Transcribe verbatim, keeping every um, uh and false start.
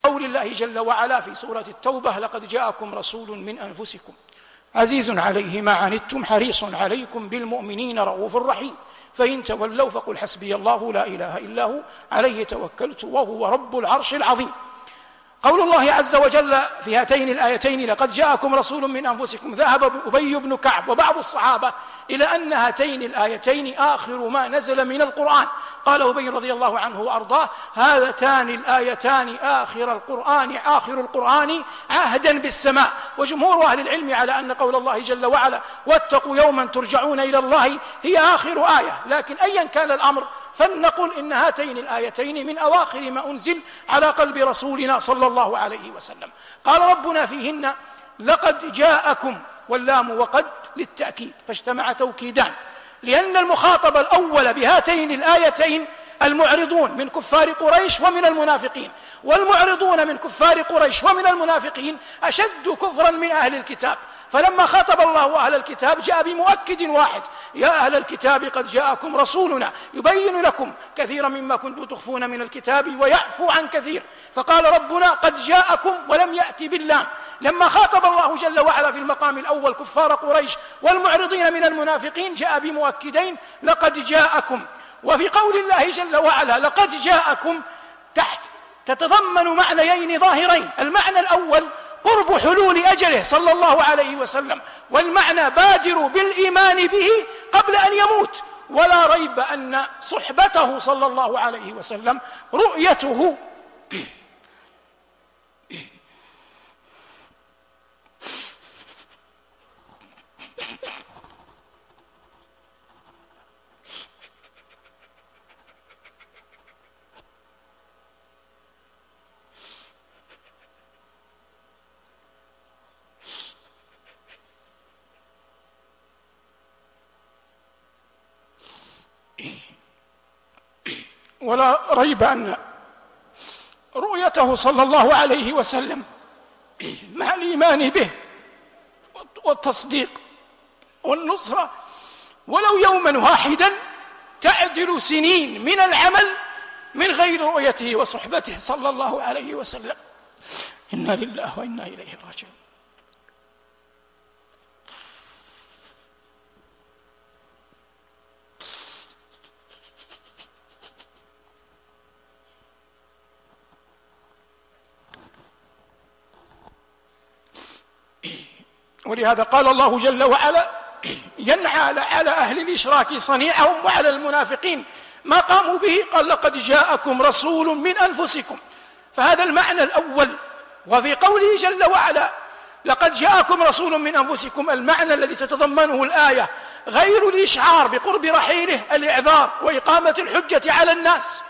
قول الله جل وعلا في سورة التوبة: لقد جاءكم رسول من أنفسكم عزيز عليه ما عنتم حريص عليكم بالمؤمنين رؤوف رحيم فإن تولوا فقل حسبي الله لا إله إلا هو عليه توكلت وهو رب العرش العظيم. قول الله عز وجل في هاتين الآيتين: لقد جاءكم رسول من أنفسكم، ذهب أبي بن كعب وبعض الصحابة إلى أن هاتين الآيتين آخر ما نزل من القرآن. قال أبي رضي الله عنه وأرضاه: هاتان الآيتان آخر القرآن آخر القرآن عهدا بالسماء. وجمهور أهل العلم على أن قول الله جل وعلا: واتقوا يوما ترجعون إلى الله هي آخر آية، لكن أيا كان الأمر فلنقل إن هاتين الآيتين من أواخر ما أنزل على قلب رسولنا صلى الله عليه وسلم. قال ربنا فيهن: لقد جاءكم، واللام وقد للتأكيد فاجتمع توكيدان، لأن المخاطب الأول بهاتين الآيتين المعرضون من كفار قريش ومن المنافقين، والمعرضون من كفار قريش ومن المنافقين أشد كفرا من أهل الكتاب. فلما خاطب الله أهل الكتاب جاء بمؤكد واحد: يا أهل الكتاب قد جاءكم رسولنا يبين لكم كثيرا مما كنتم تخفون من الكتاب ويعفو عن كثير. فقال ربنا: قد جاءكم، ولم يأتي باللام. لما خاطب الله جل وعلا في المقام الأول كفار قريش والمعرضين من المنافقين جاء بمؤكدين: لقد جاءكم. وفي قول الله جل وعلا لقد جاءكم تحت تتضمن معنيين ظاهرين: المعنى الأول قرب حلول أجله صلى الله عليه وسلم، والمعنى بادروا بالإيمان به قبل أن يموت. ولا ريب أن صحبته صلى الله عليه وسلم رؤيته ولا ريب أن رؤيته صلى الله عليه وسلم مع الإيمان به والتصديق والنصرة ولو يوما واحدا تعدل سنين من العمل من غير رؤيته وصحبته صلى الله عليه وسلم. إنا لله وإنا إليه راجعون. ولهذا قال الله جل وعلا: ينعى على أهل الإشراك صنيعهم وعلى المنافقين ما قاموا به. قال: لقد جاءكم رسول من أنفسكم. فهذا المعنى الأول. وفي قوله جل وعلا: لقد جاءكم رسول من أنفسكم، المعنى الذي تتضمنه الآية غير الإشعار بقرب رحيله الإعذار وإقامة الحجة على الناس.